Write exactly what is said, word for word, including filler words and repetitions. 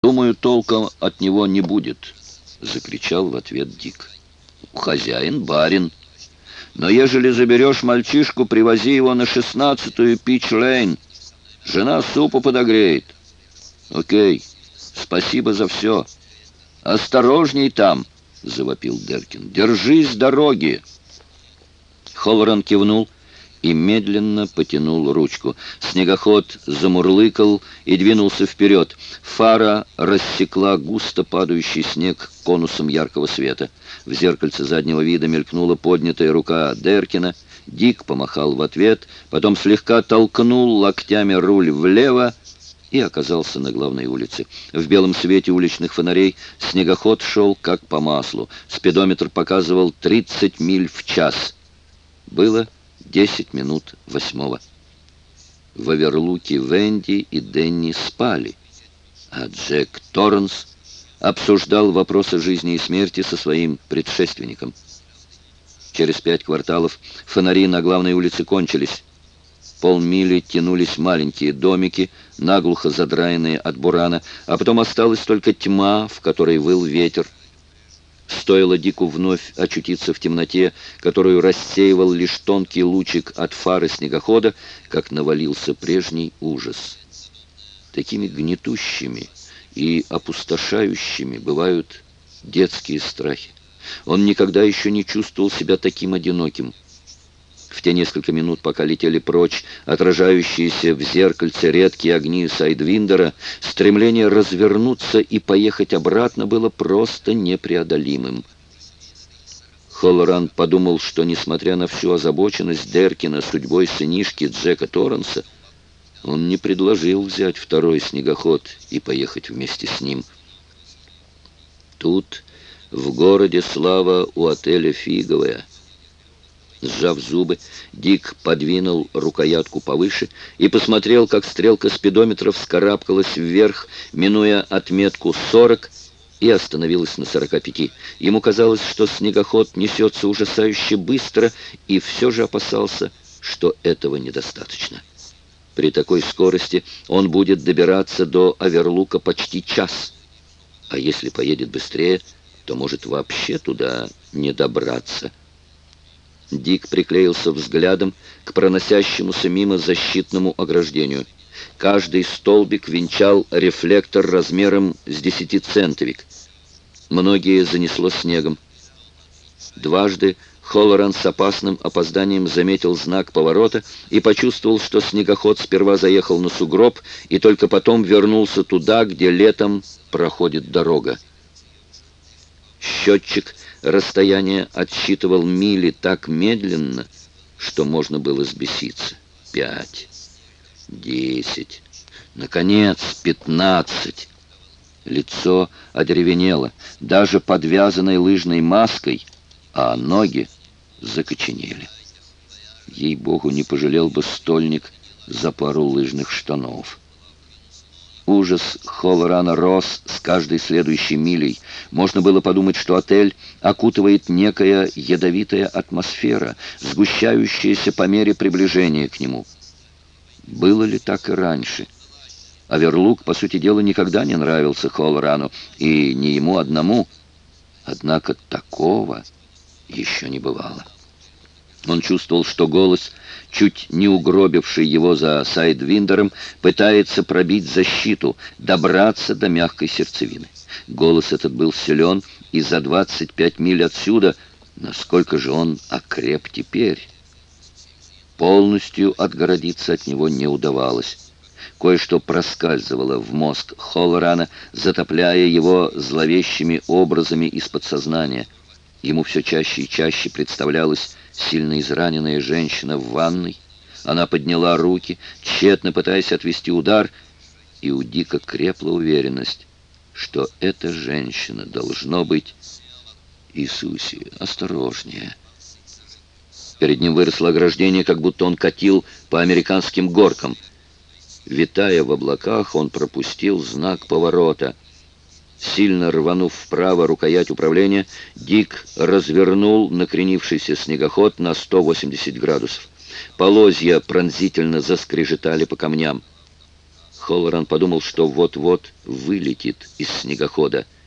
«Думаю, толком от него не будет», — закричал в ответ Дик. «Хозяин, барин. Но ежели заберешь мальчишку, привози его на шестнадцатую Пич-Лейн. Жена супу подогреет». «Окей, спасибо за все. Осторожней там», — завопил Деркин. «Держись дороги». Холлоран кивнул и медленно потянул ручку. Снегоход замурлыкал и двинулся вперед. Фара рассекла густо падающий снег конусом яркого света. В зеркальце заднего вида мелькнула поднятая рука Деркина. Дик помахал в ответ, потом слегка толкнул локтями руль влево и оказался на главной улице. В белом свете уличных фонарей снегоход шел как по маслу. Спидометр показывал тридцать миль в час. Было десять минут восьмого. В Оверлуке Венди и Денни спали, а Джек Торренс обсуждал вопросы жизни и смерти со своим предшественником. Через пять кварталов фонари на главной улице кончились. Полмили тянулись маленькие домики, наглухо задраенные от бурана, а потом осталась только тьма, в которой выл ветер. Стоило Дику вновь очутиться в темноте, которую рассеивал лишь тонкий лучик от фары снегохода, как навалился прежний ужас. Такими гнетущими и опустошающими бывают детские страхи. Он никогда еще не чувствовал себя таким одиноким. В те несколько минут, пока летели прочь отражающиеся в зеркальце редкие огни Сайдвиндера, стремление развернуться и поехать обратно было просто непреодолимым. Холлоран подумал, что, несмотря на всю озабоченность Деркина судьбой сынишки Джека Торренса, он не предложил взять второй снегоход и поехать вместе с ним. Тут, в городе, слава у отеля фиговая. Сжав зубы, Дик подвинул рукоятку повыше и посмотрел, как стрелка спидометра вскарабкалась вверх, минуя отметку сорок, и остановилась на сорока пяти. Ему казалось, что снегоход несется ужасающе быстро, и все же опасался, что этого недостаточно. При такой скорости он будет добираться до Оверлука почти час, а если поедет быстрее, то может вообще туда не добраться. Дик приклеился взглядом к проносящемуся мимо защитному ограждению. Каждый столбик венчал рефлектор размером с десятицентовик. Многие занесло снегом. Дважды Холлоран с опасным опозданием заметил знак поворота и почувствовал, что снегоход сперва заехал на сугроб и только потом вернулся туда, где летом проходит дорога. Счетчик расстояние отсчитывал мили так медленно, что можно было взбеситься. Пять, десять, наконец, пятнадцать. Лицо одеревенело, даже подвязанной лыжной маской, а ноги закоченели. Ей-богу, не пожалел бы стольник за пару лыжных штанов. Ужас Холлорана рос с каждой следующей милей. Можно было подумать, что отель окутывает некая ядовитая атмосфера, сгущающаяся по мере приближения к нему. Было ли так и раньше? Оверлук, по сути дела, никогда не нравился Холлорану, и не ему одному. Однако такого еще не бывало. Он чувствовал, что голос, чуть не угробивший его за Сайдвиндером, пытается пробить защиту, добраться до мягкой сердцевины. Голос этот был силен, и за двадцать пять миль отсюда, насколько же он окреп теперь. Полностью отгородиться от него не удавалось. Кое-что проскальзывало в мозг Холлорана, затопляя его зловещими образами из подсознания. Ему все чаще и чаще представлялась сильно израненная женщина в ванной. Она подняла руки, тщетно пытаясь отвести удар, и у Дика крепла уверенность, что эта женщина должно быть... Иисусе, осторожнее. Перед ним выросло ограждение, как будто он катил по американским горкам. Витая в облаках, он пропустил знак поворота. Сильно рванув вправо рукоять управления, Дик развернул накренившийся снегоход на сто восемьдесят градусов. Полозья пронзительно заскрежетали по камням. Холлоран подумал, что вот-вот вылетит из снегохода.